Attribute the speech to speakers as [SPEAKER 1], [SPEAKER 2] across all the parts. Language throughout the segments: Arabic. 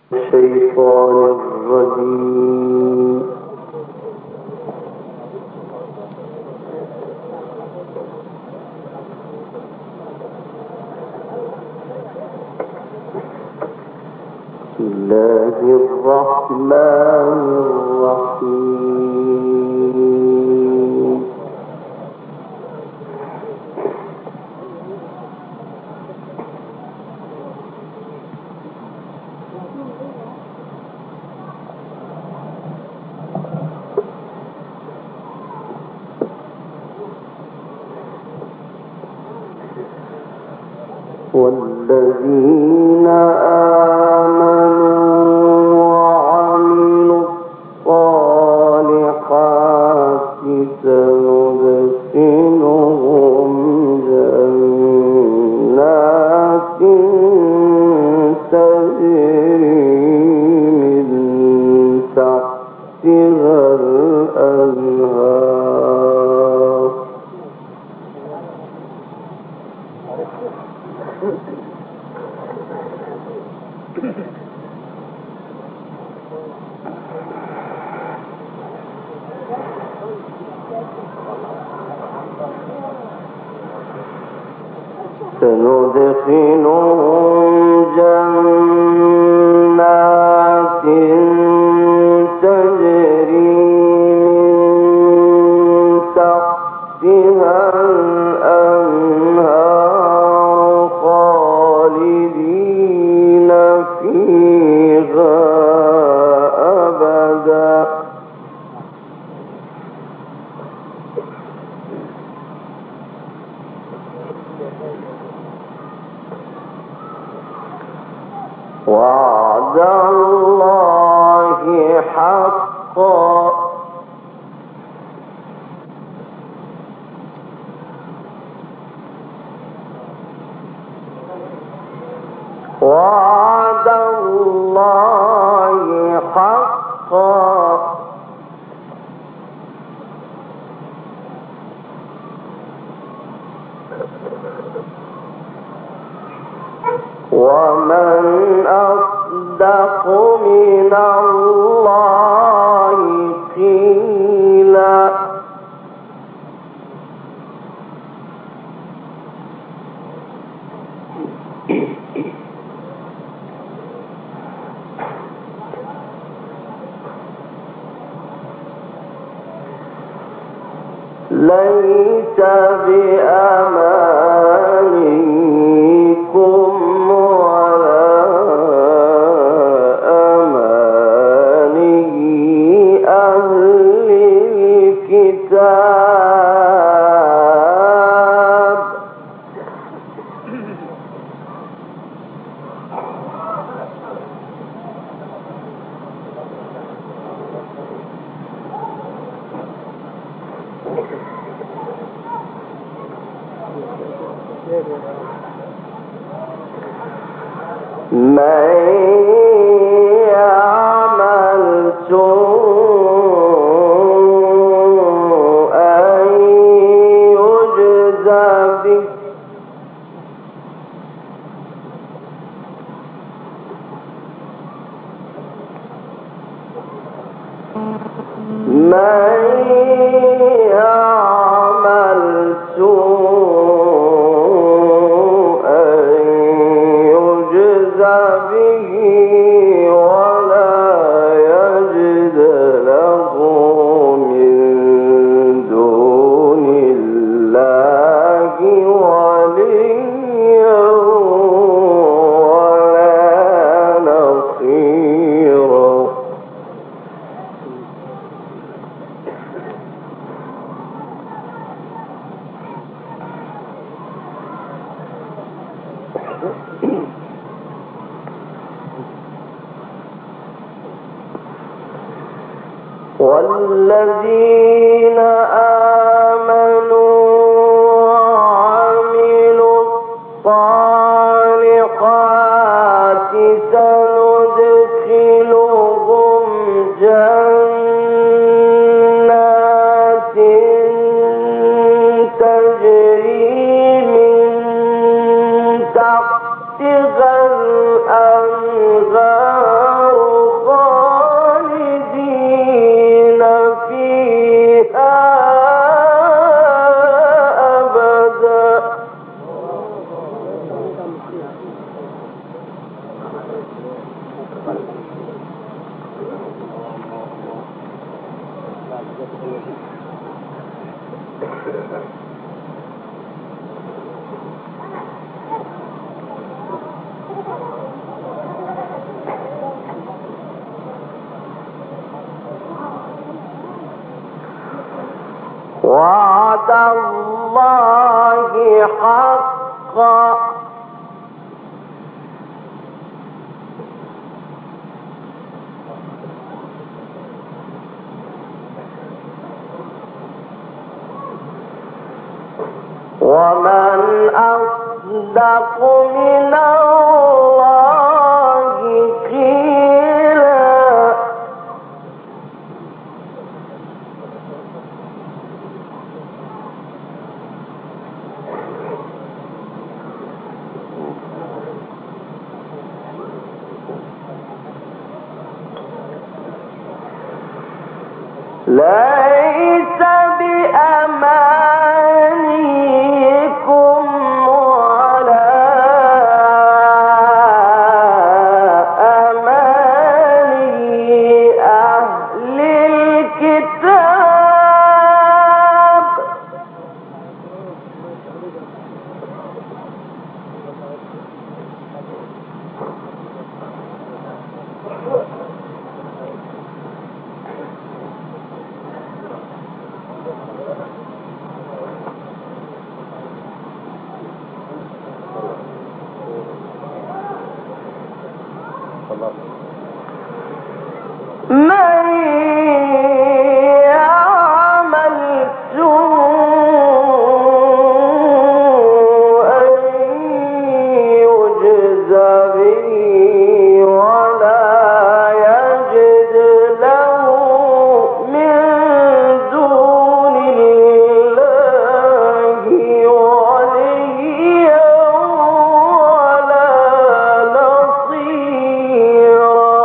[SPEAKER 1] الشيطان الرجيم. بسم الله الرحمن الرحيم. والذين آمنوا وعملوا الصالحات سندخلهم جنات تجري من تحتها الأنهار سندخلهم جنات تجري من تحتها الأنهار خالدين فيها أبدا وعد الله حقا وعد الله حقا ومن أصدق من الله قيلا ليس بأمانيكم ولا أماني أهل الكتاب من يعمل سوءا يجز به من يعمل سوءا يجز به ولا يجد له من دون الله وليا ولا نصيرا والذين آمنوا وعملوا الصالحات سندخلهم جنات تجري من تحتها الأنهار وعد الله حقا ومن أصدق من الله قيلا ليس بأمانيكم ولا أماني أهل الكتاب من يعمل سوءا يجز به ولا يجد له من دون الله وليا ولا نصيرا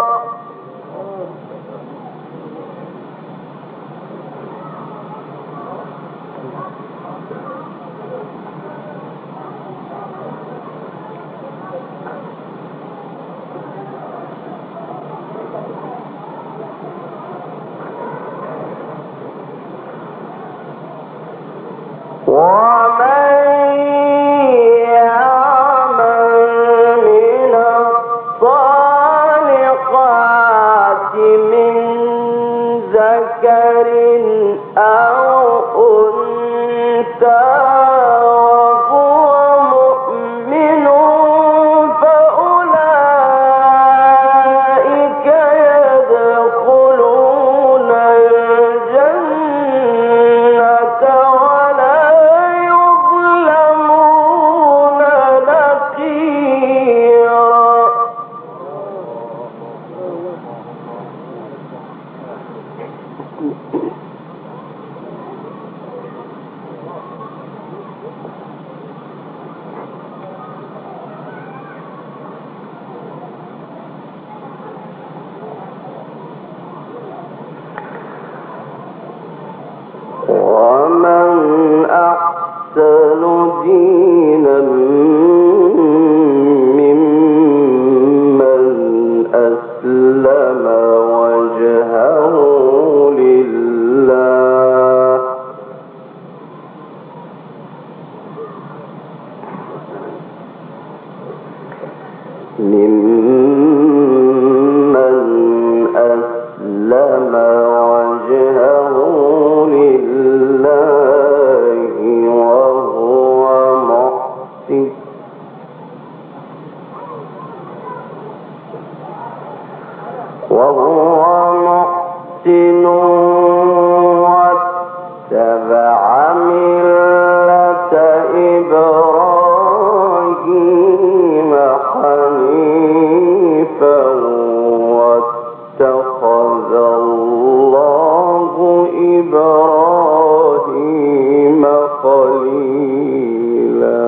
[SPEAKER 1] ومن يعمل من الصالحات من ذكر أو أنثى وهو مؤمن فأولئك يدخلون الجنة ولا يظلمون نقيرا ومن أحسن دينا ممن أسلم وجهه لله وهو محسن واتبع ملة إبراهيم حنيفا واتخذ الله إبراهيم خليلا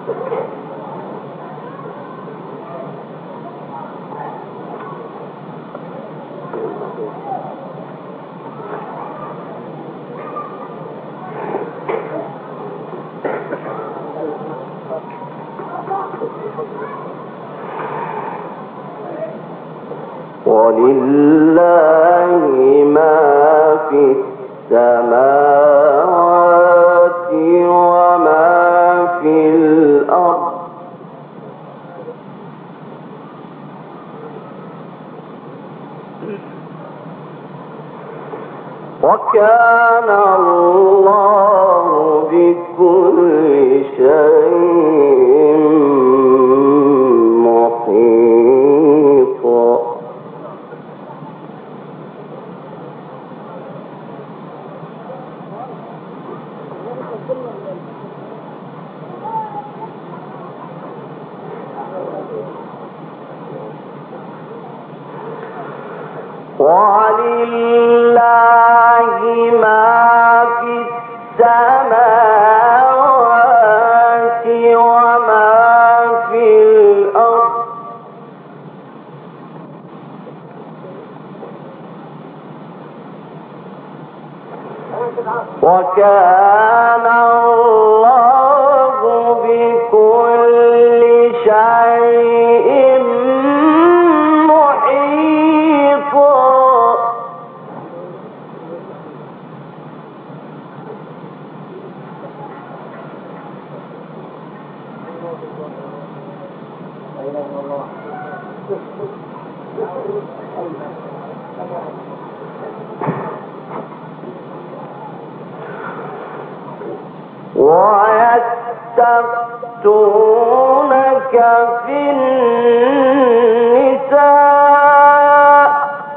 [SPEAKER 1] ولله ما في السماوات وما في الأرض وكان الله بكل شيء محيطا. ولله ما في السماوات وما في الأرض وكان الله بكل شيء محيطا. ويستفتونك في النساء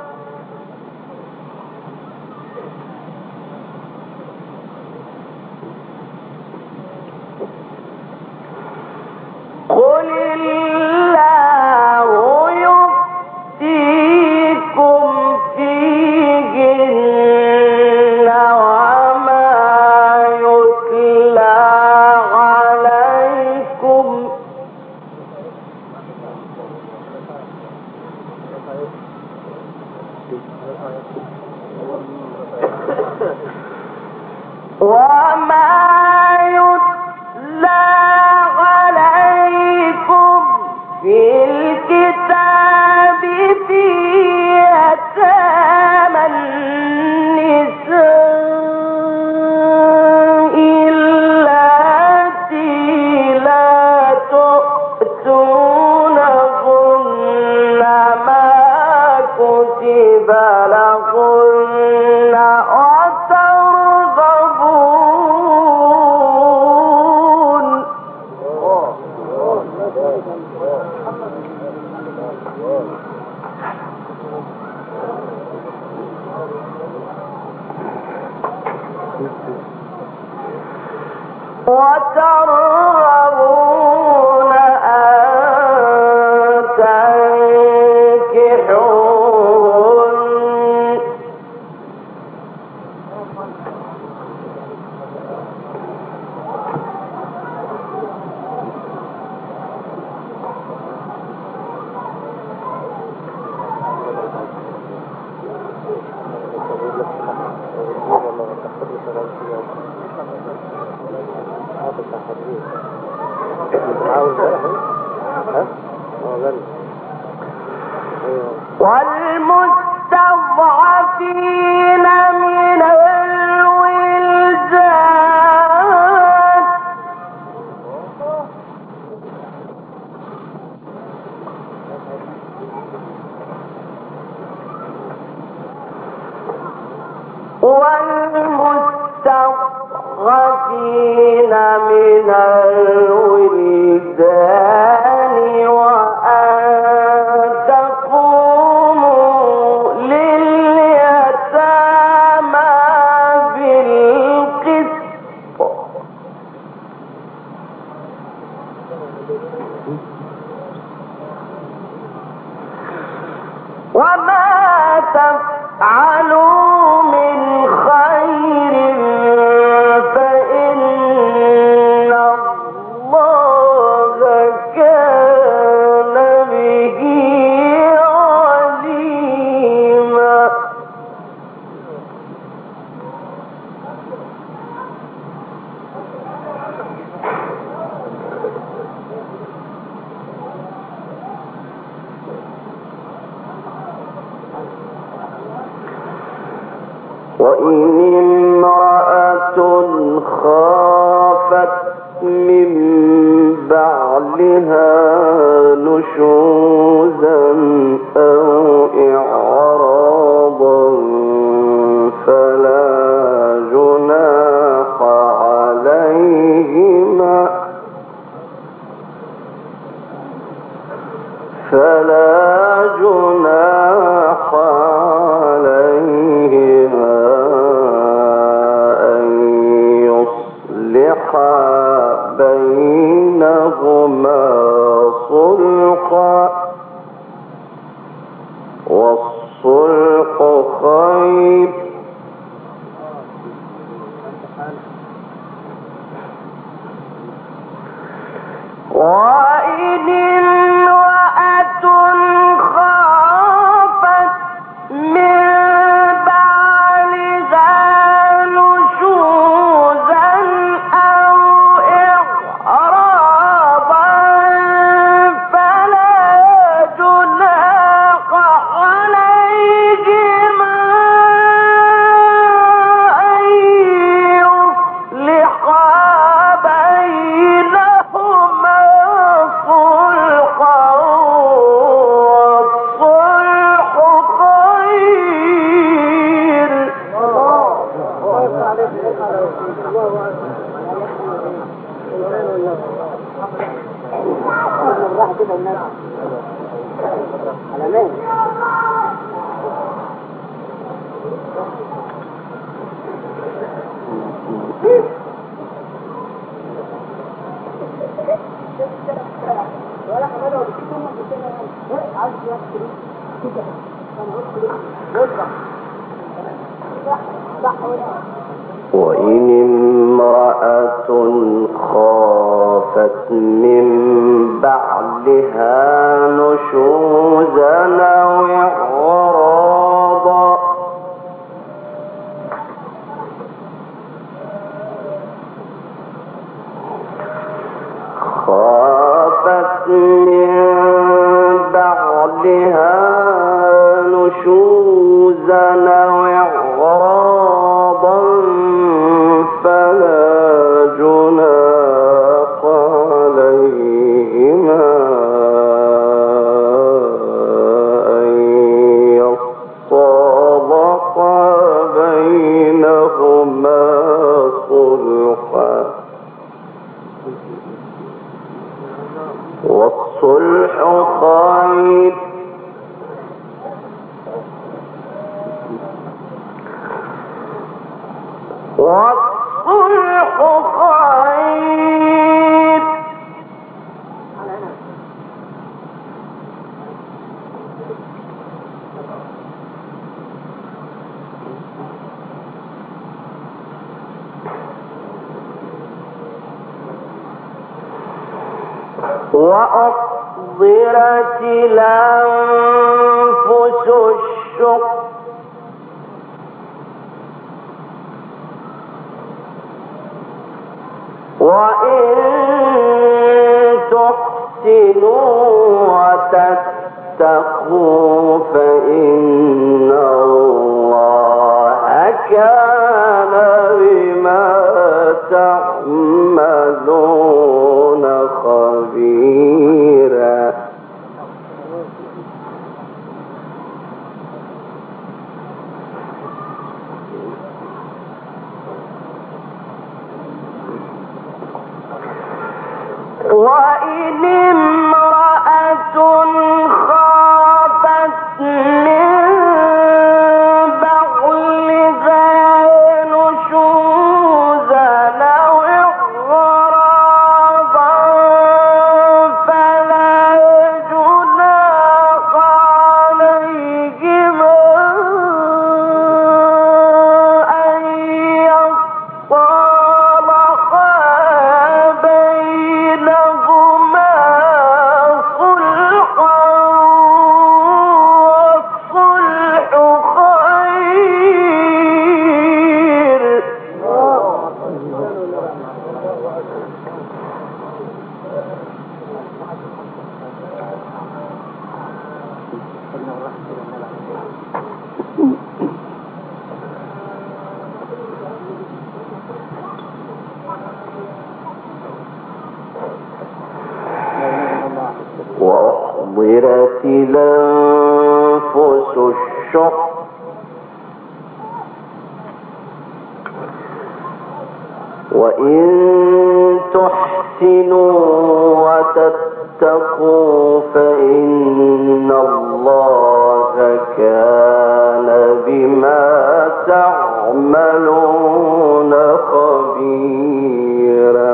[SPEAKER 1] قل الله يفتيكم فيهن وما يتلى عليكم في الكتاب في يتامى النساء اللاتي لا تؤتونهن ما كتب لهن وترغبون أن تنكحوهن والمستضعفين من الولدان والمستضعفين من الولدان وأن تقوموا لليتامى بالقسط وما تفعلوا من خير فإن الله وإن امرأة خافت من بعلها نشوزا أو إعراضا فلا جناح عليهما أن يصلحا بينهما صلحا والصلح خير وإن امرأة خافت من بعلها نشوزا أو إعراضا فلا جناح عليهما أن يصلحا بينهما صلحا والصلح خير. وإن امرأة خافت من بعلها نشوزا أو إعراضا فلا جناح عليهما أن يصالحا بينهما صلحا والصلح خير والصلح خير. وأحضرت الأنفس الشح وإن تحسنوا وتتقوا فإن الله كان بما تعملون خبيرا. وإن امرأة خافت من بعلها نشوزا أو إعراضا فلا جناح عليهما أن يصالحا بينهما أحضرت الأنفس الشح وإن تحسنوا وتتقوا فإن الله كان بما تعملون خبيرا.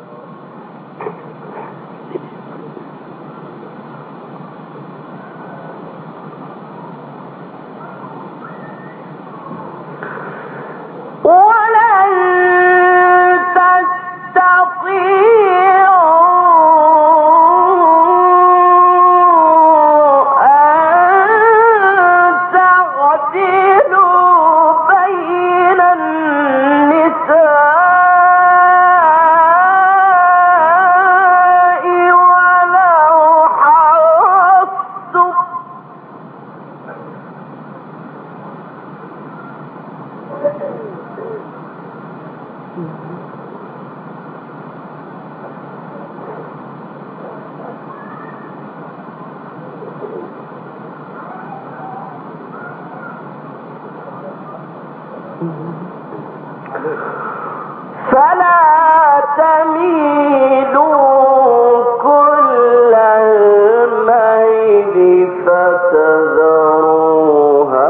[SPEAKER 1] فلا تميلوا كل الميل فتذروها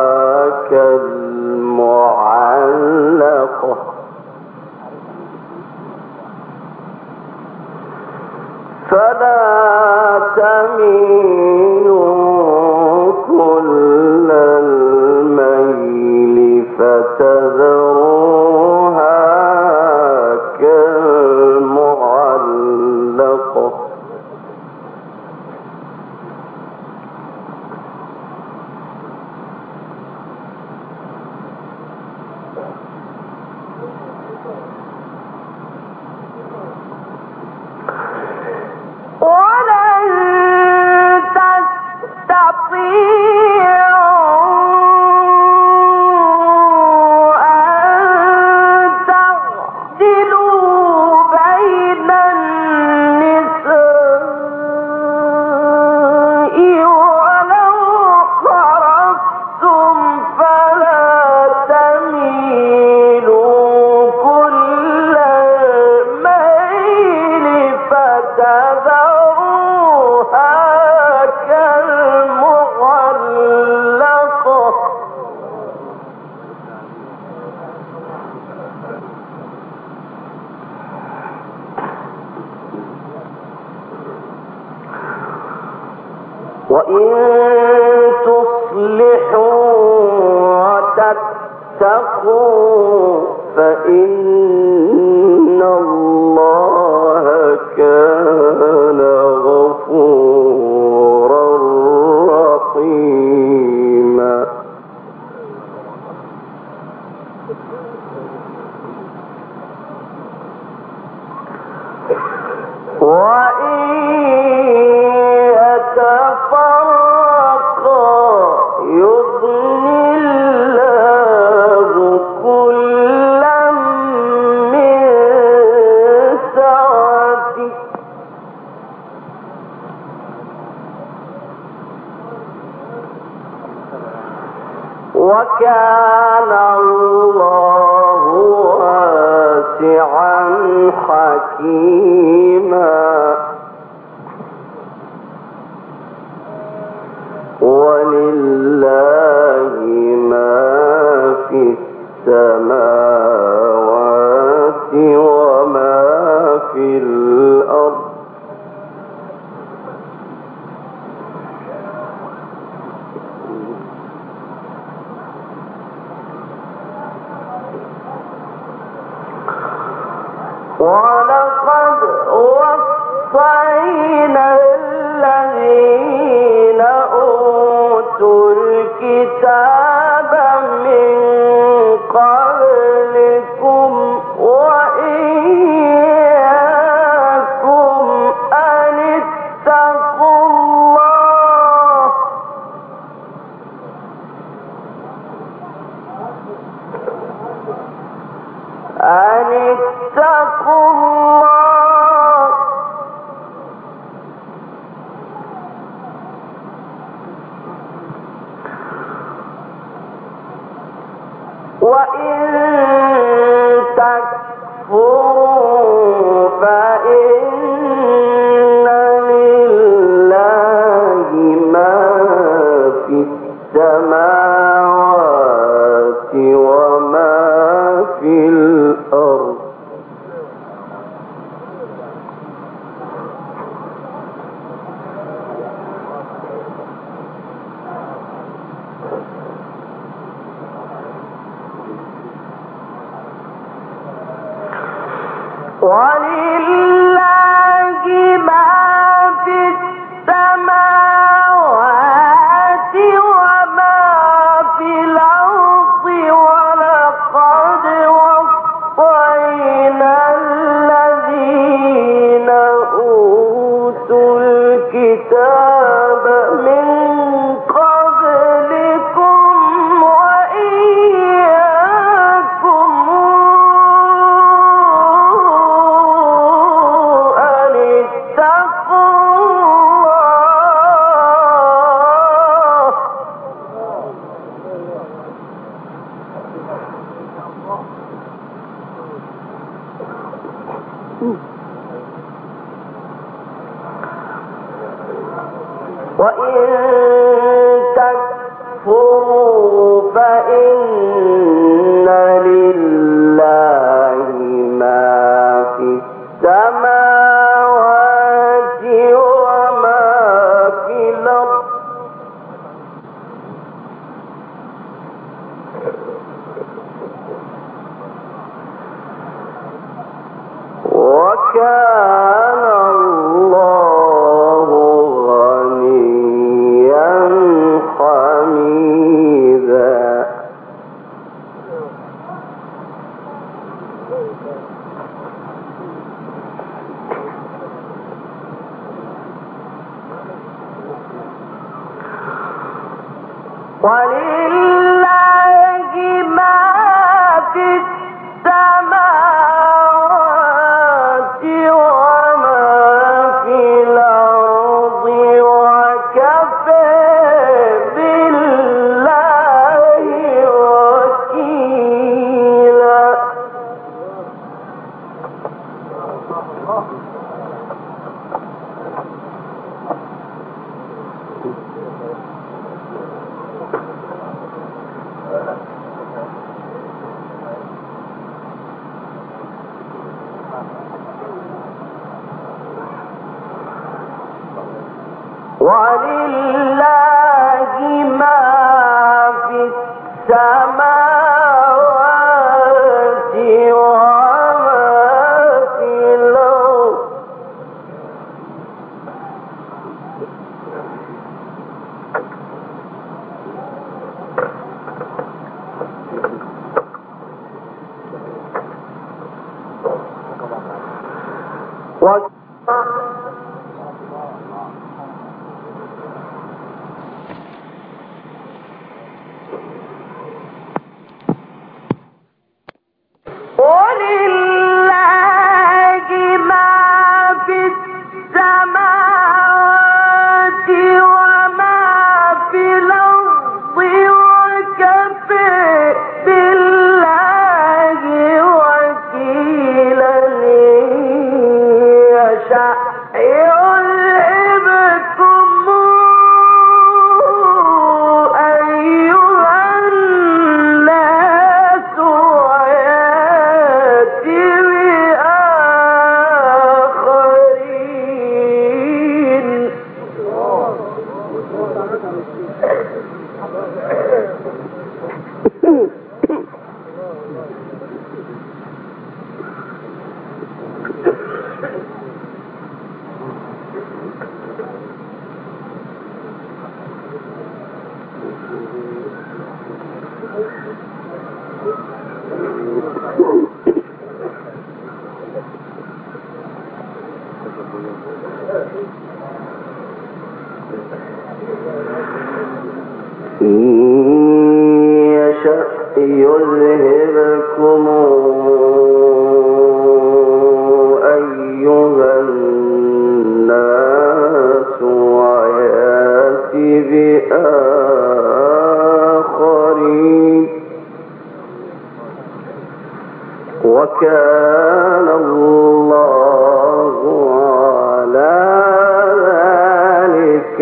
[SPEAKER 1] كالمعلقة وإن تصلحوا وتتقوا فإن الله كان غفورا رحيما. وكان الله واسعا حكيما. ولله ما في السماوات وما في الأرض ولقد وصينا الذين أوتوا الكتاب من قبلكم وإياكم أن اتقوا الله ولله ما في السماوات وما في الأرض ولقد وصينا الذين أوتوا الكتاب من قبلكم وإياكم أن اتقوا الله وإن تكفروا فإن لله ما في السماوات وما في الأرض وكان الله غنيا حميدا ولله ما في السماوات وما في الأرض وكفى بالله وكيلا ولله ما في السماوات وما في الأرض ولله ما في السماوات وما في الأرض وكفى بالله وكيلا يشاء يذهبكم أيها الناس ويأتي بآخرين يشأ يذهبكم أيها الناس ويأتي بآخرين وكان الله على ذلك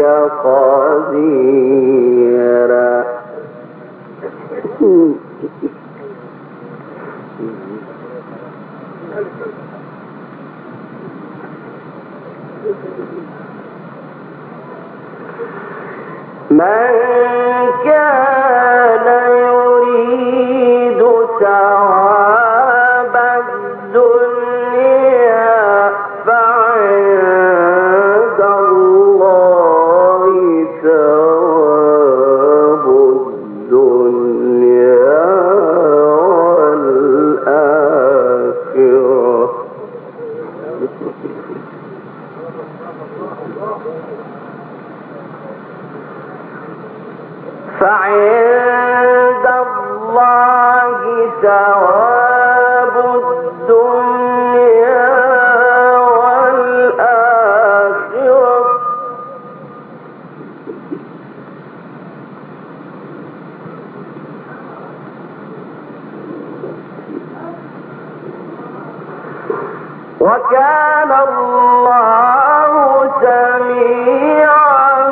[SPEAKER 1] قديرا من كان يريد ثواب الدنيا فعند الله ثواب الدنيا والآخرة وكان الله سميعا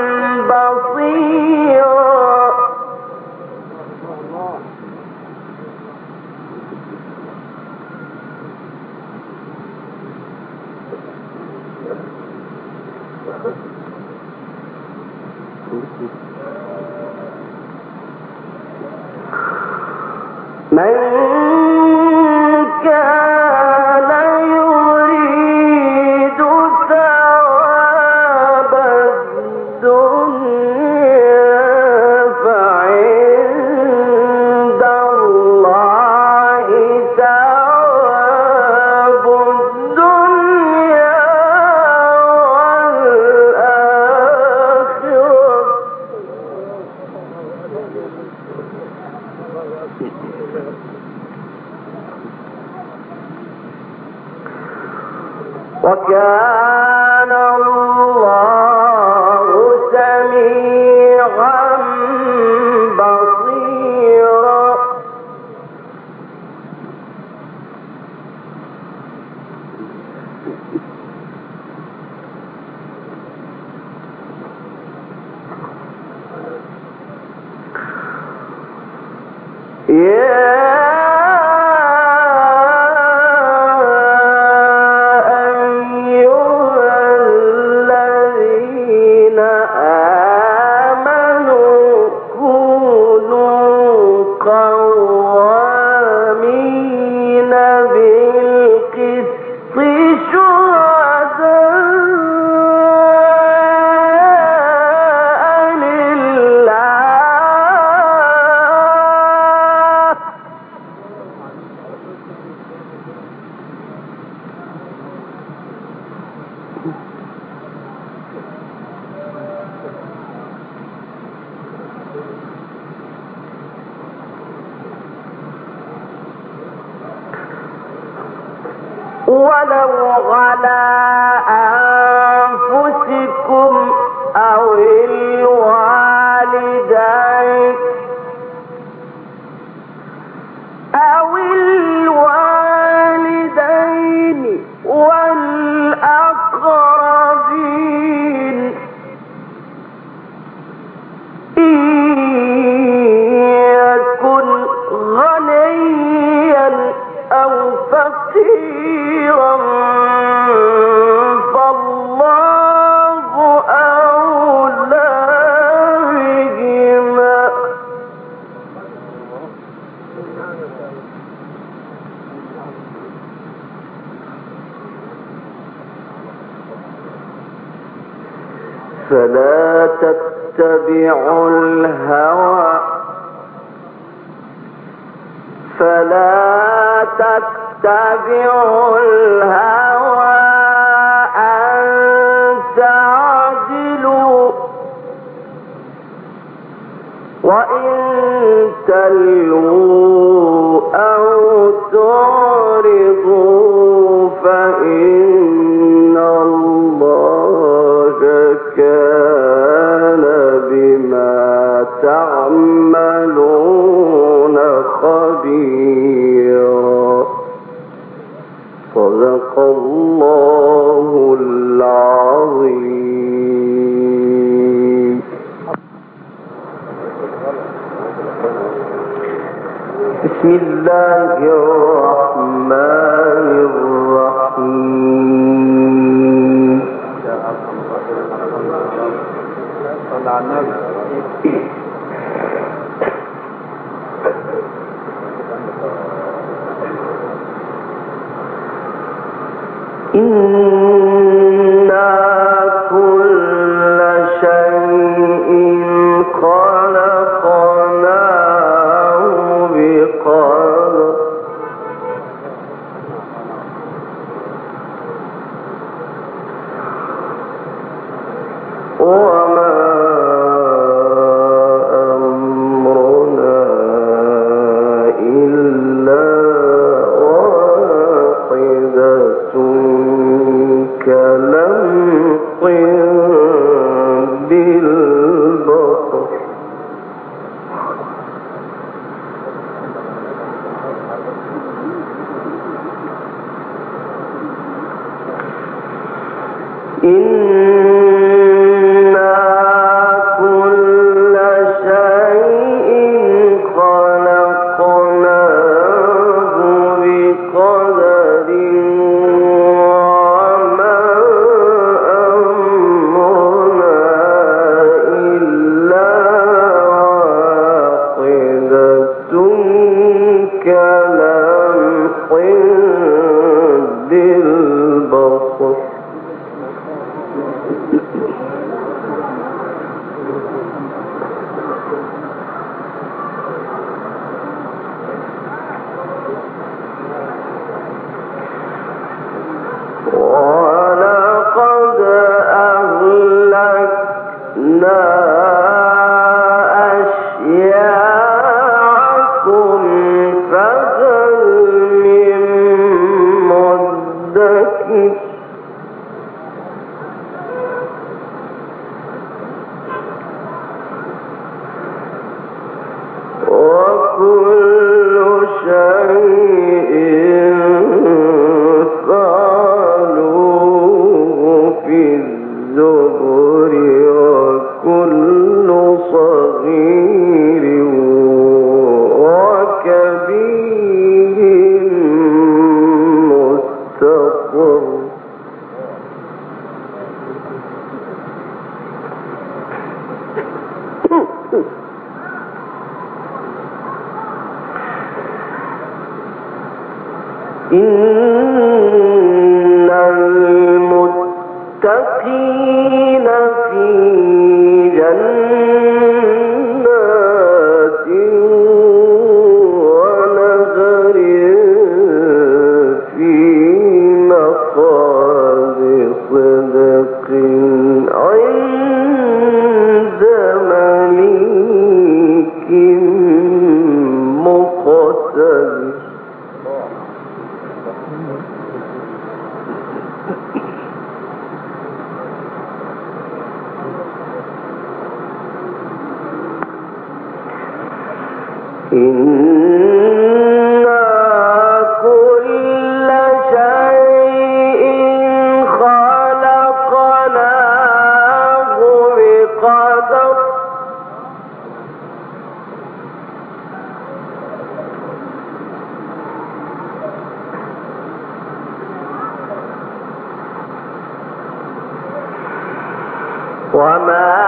[SPEAKER 1] بصيرا. من كان يريد ثواب الدنيا فعند الله ثواب الدنيا والآخرة وكان الله سميعا بصيرا. ولو على أنفسكم أو الوالدين والأقربين إن يكن غنيا أو فقيرا فالله أولى بهما. فلا تتبعوا الهوى أن تعدلوا وإن تلووا أو تعرضوا فإن الله كان بما تعملون خبيرا. صدق الله العظيم. بسم الله الرحمن الرحيم. إنا كل شيء خلقناه بقدر. ولقد أهلكنا أشياعكم فهل من مدكر وكل شيء فعلوه في الزبر وكل صغير وكبير مستقر إن المتقين في جنات ونهر في مقعد صدق عند مليك مقتدر إنا كل شيء خلقناه بقدر وما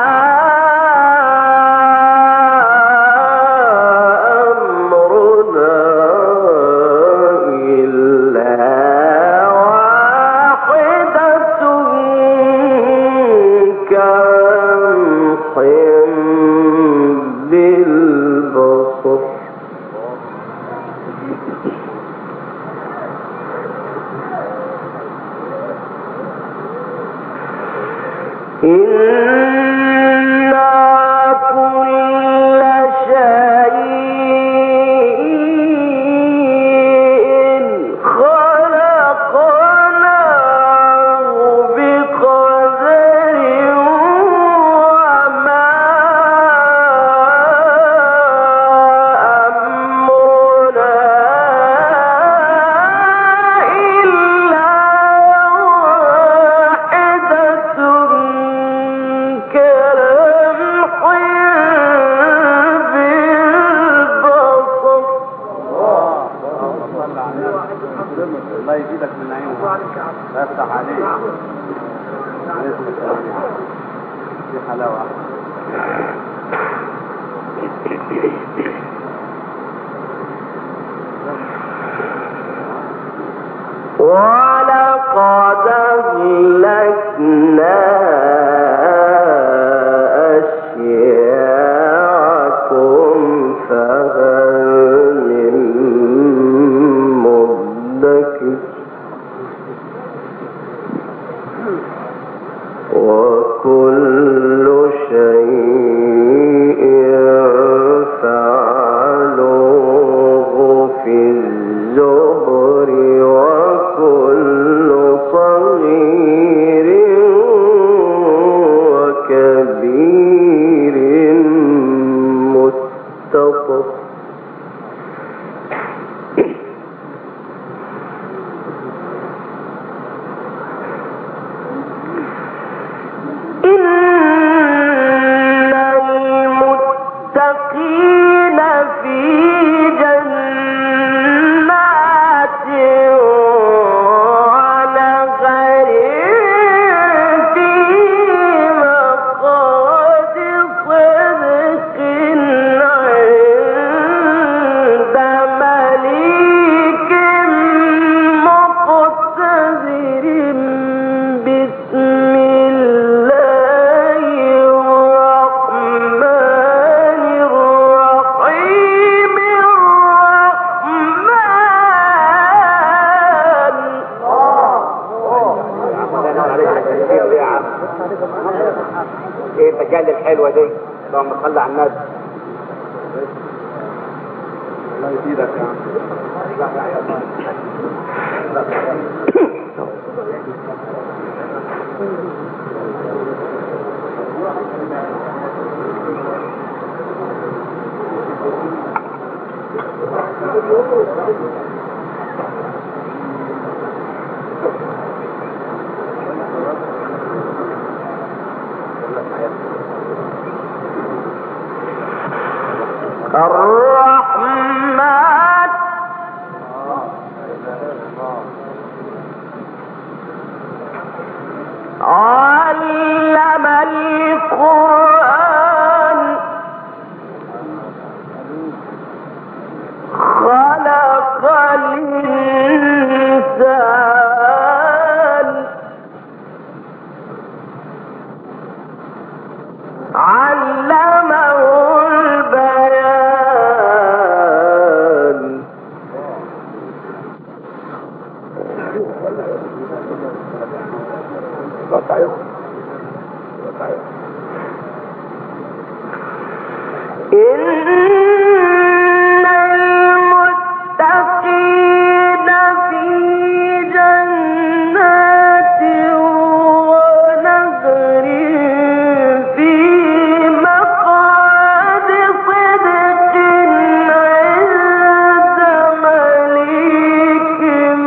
[SPEAKER 1] إنا كل شيء خلقناه بقدر وما أمرنا إلا واحدة
[SPEAKER 2] الله يزيدك من نعيمه ويفتح عليك في حلاوة
[SPEAKER 1] ولقد أهلكنا أشياعكم فهل من مدكر وكل شيء فعلوه في الزبر وكل صغير وكبير مستطر المتقين في جنات ونهر في مقعد صدق عند مليك مقتدر بسم الله
[SPEAKER 2] ايه المجال الحلوه دي؟ اللهم صل على النبي. الله يزيدك يا عم.
[SPEAKER 1] الرحمن علم القرآن خلق الإنسان علمه البيان إن المتقين في جنات ونهر في مقعد صدق عند مليك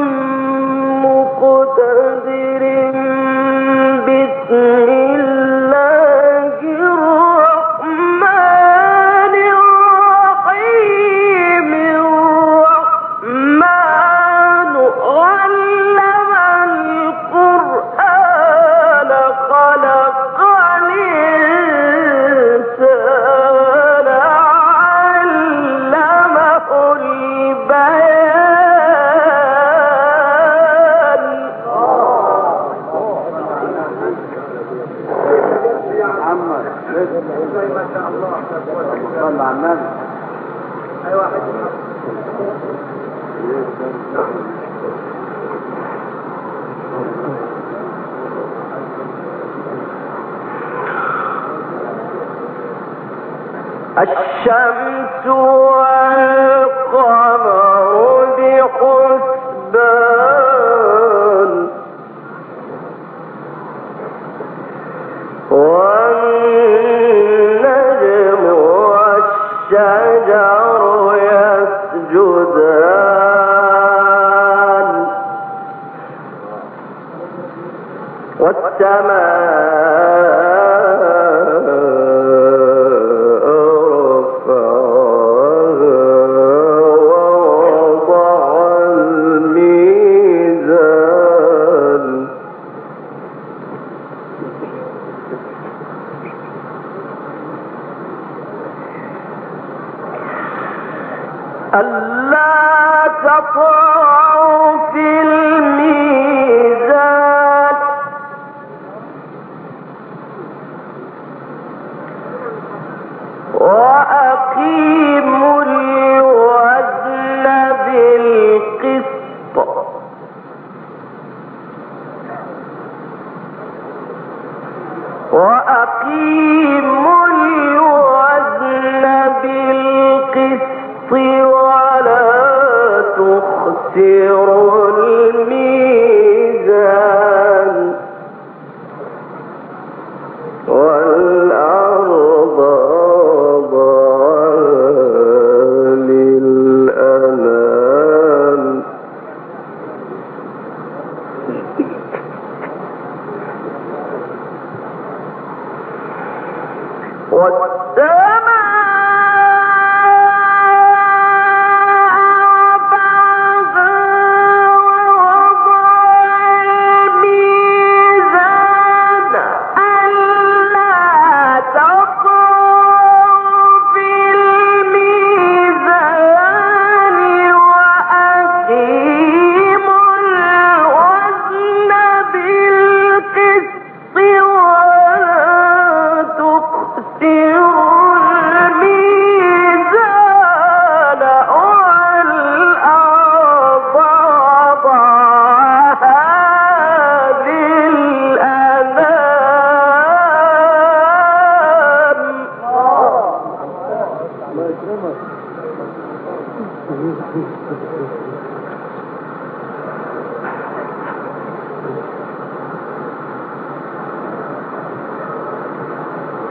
[SPEAKER 1] مقتدر بسم الله الرحمن الرحيم الرحمن علم القرآن خلق الإنسان علمه البيان
[SPEAKER 2] محمد ما شاء الله. صل على النبي. ايوه واحد.
[SPEAKER 1] الشمس والقمر بحسبان والنجم والشجر يسجدان ألا تطغوا في الميزان وأقيموا الوزن بالقسط وأقيموا الوزن بالقسط ولا تخسروا الميزان والأرض وضعها للأنام تخسروا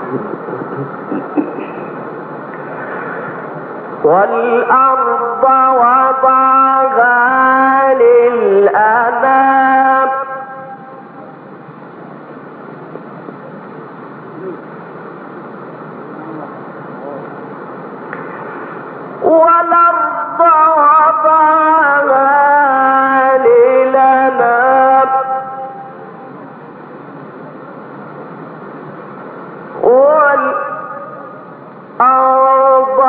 [SPEAKER 1] والأرض وضعها للأنام والأرض وضعها للأنام والأرض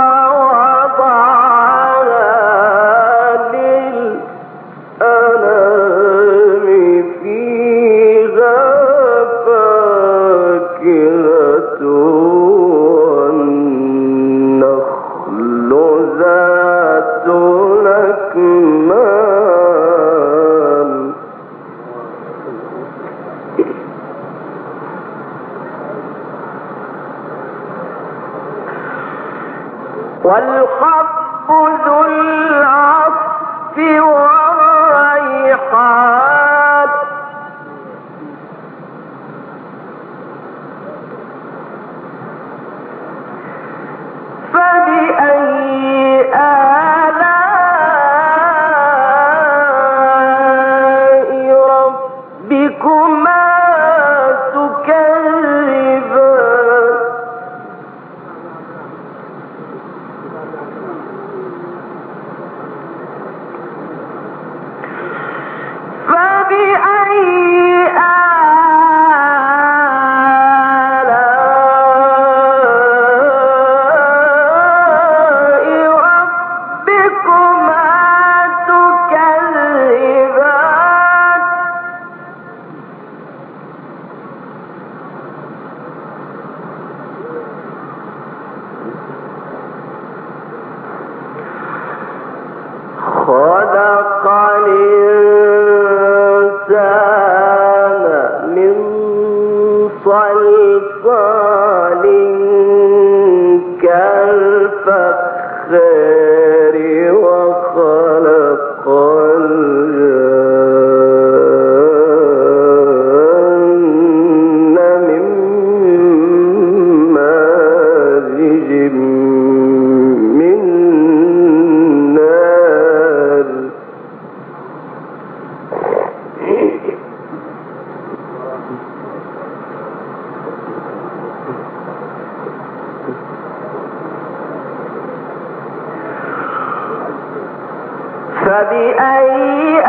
[SPEAKER 1] وضعها للأنام فيها فاكهة والنخل ذات الأكمام والحب ذو العصف والريحان فبأي آلاء ربكما تكذبان خلق الإنسان من صلصال كالفخار وخلق الجن من مارج من نار فبأي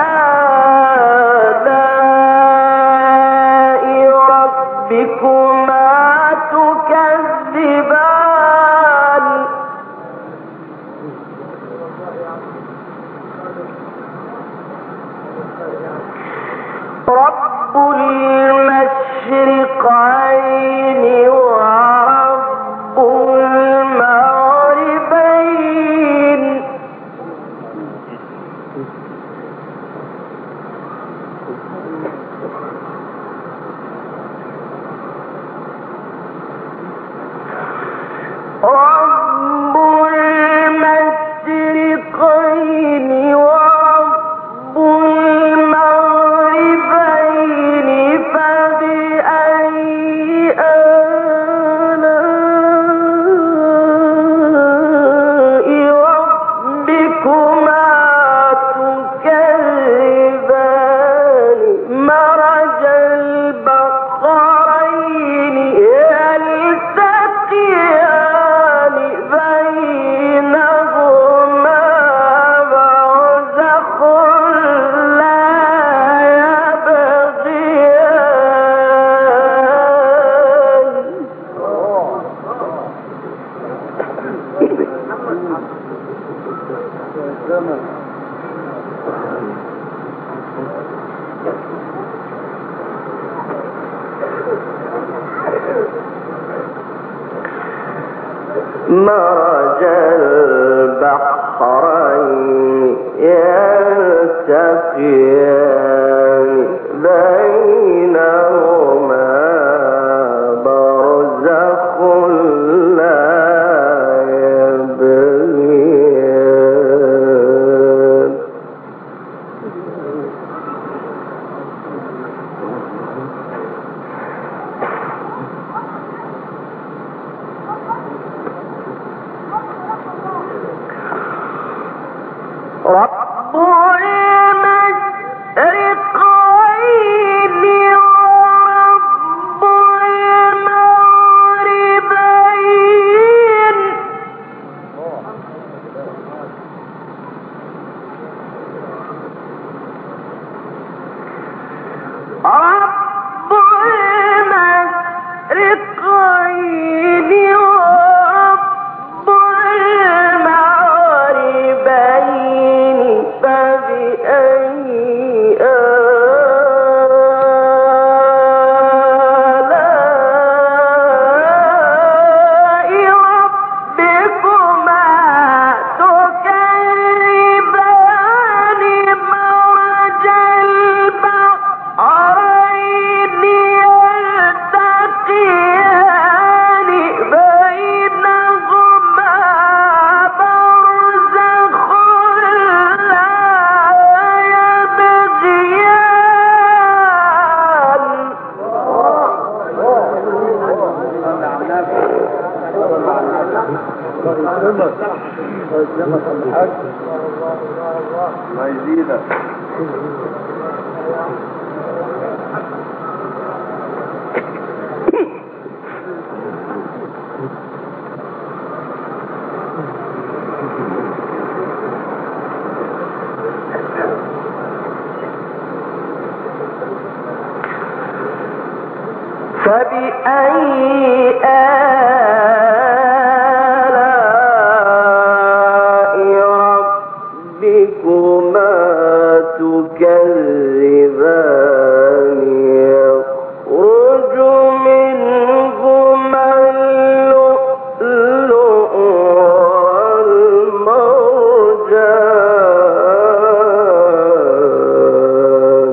[SPEAKER 1] آلاء ربكما تكذبان رب المشرقين ورب المغربين رب المشرقين ورب المغربين فبأي آلاء ربكما تكذبان مرج البحرين يلتقيان بينهما برزخ لا يبغيان مرج البحرين يلتقيان بينهما برزخ لا يبغيان
[SPEAKER 2] الله يزيدك.
[SPEAKER 1] فبأي آلاء ربكما تكذبان يخرج منهما اللؤلؤ والمرجان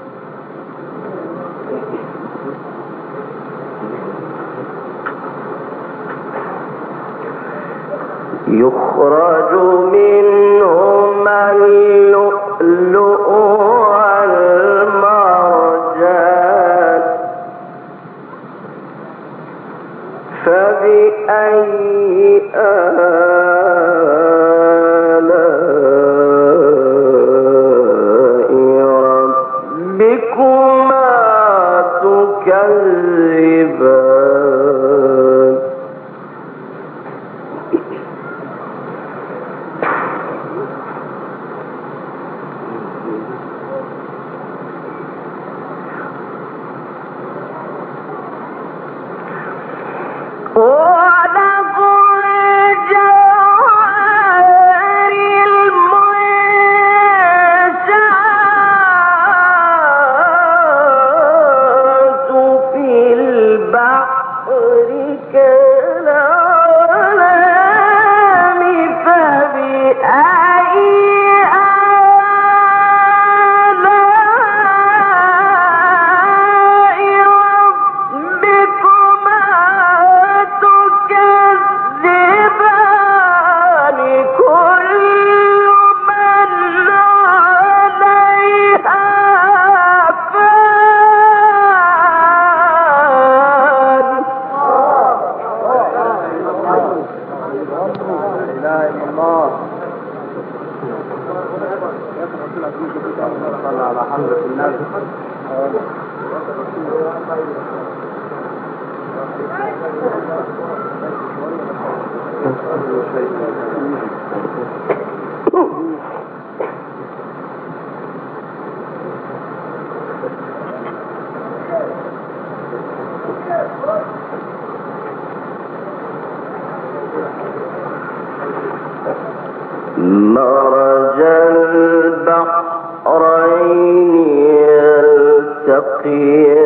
[SPEAKER 1] يخرج منهما اللؤلؤ والمرجان فبأي آلاء ربكما تكذبان
[SPEAKER 2] صلى على حضرة الناس.
[SPEAKER 1] مرج البحرين يلتقيان